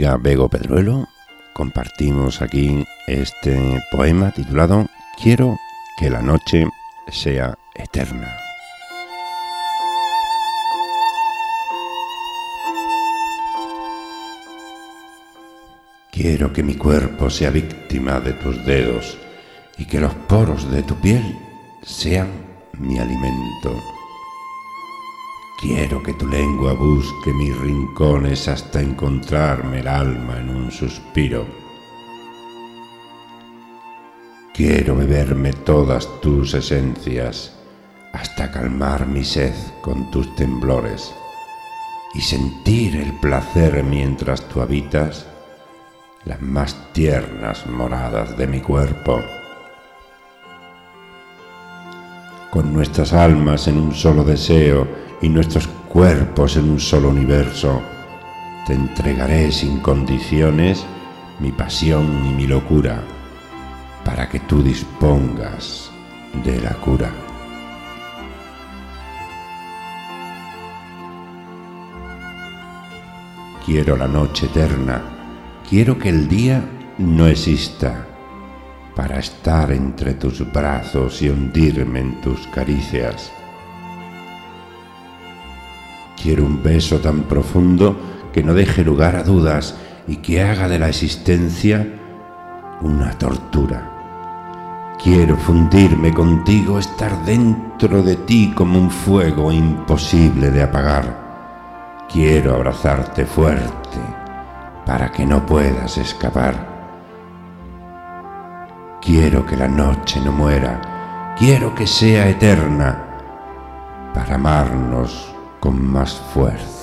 amiga Bego Pedruelo compartimos aquí este poema titulado Quiero que la noche sea eterna. Quiero que mi cuerpo sea víctima de tus dedos y que los poros de tu piel sean mi alimento. Quiero que tu lengua busque mis rincones hasta encontrarme el alma en un suspiro. Quiero beberme todas tus esencias hasta calmar mi sed con tus temblores y sentir el placer mientras tú habitas las más tiernas moradas de mi cuerpo. Con nuestras almas en un solo deseo y nuestros cuerpos en un solo universo, te entregaré sin condiciones mi pasión y mi locura, para que tú dispongas de la cura. Quiero la noche eterna, quiero que el día no exista, para estar entre tus brazos y hundirme en tus caricias. Quiero un beso tan profundo que no deje lugar a dudas y que haga de la existencia una tortura. Quiero fundirme contigo, estar dentro de ti como un fuego imposible de apagar. Quiero abrazarte fuerte para que no puedas escapar. Quiero que la noche no muera, quiero que sea eterna para amarnos con más fuerza.